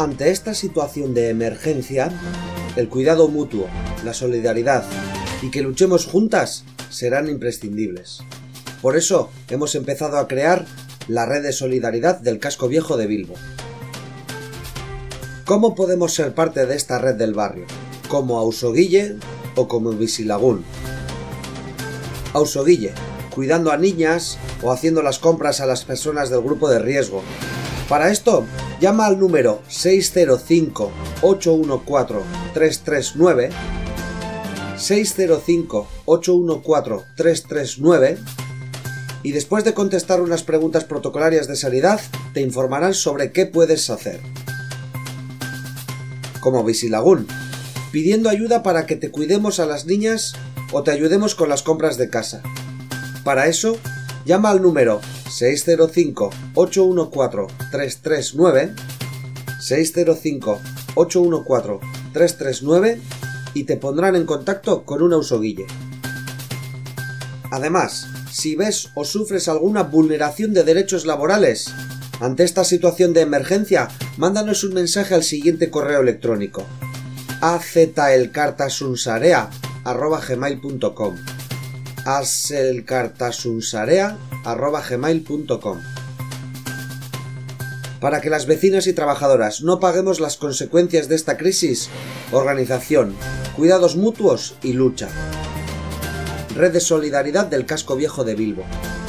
Ante esta situación de emergencia, el cuidado mutuo, la solidaridad y que luchemos juntas serán imprescindibles. Por eso hemos empezado a crear la red de solidaridad del Casco Viejo de Bilbo. ¿Cómo podemos ser parte de esta red del barrio? ¿Como Ausoguille o como Bisilagún? Ausoguille, cuidando a niñas o haciendo las compras a las personas del grupo de riesgo. Para esto, llama al número 605-814-339, 605-814-339, y después de contestar unas preguntas protocolarias de sanidad, te informarán sobre qué puedes hacer. Como Bisilagún, pidiendo ayuda para que te cuidemos a las niñas o te ayudemos con las compras de casa. Para eso, llama al número 605-814-339, 605-814-339 y te pondrán en contacto con un Ausoguille. Además, si ves o sufres alguna vulneración de derechos laborales, ante esta situación de emergencia, mándanos un mensaje al siguiente correo electrónico: azelkartasunsarea@gmail.com, azelkartasunsarea@gmail.com. Para que las vecinas y trabajadoras no paguemos las consecuencias de esta crisis, organización, cuidados mutuos y lucha. Red de Solidaridad del Casco Viejo de Bilbo.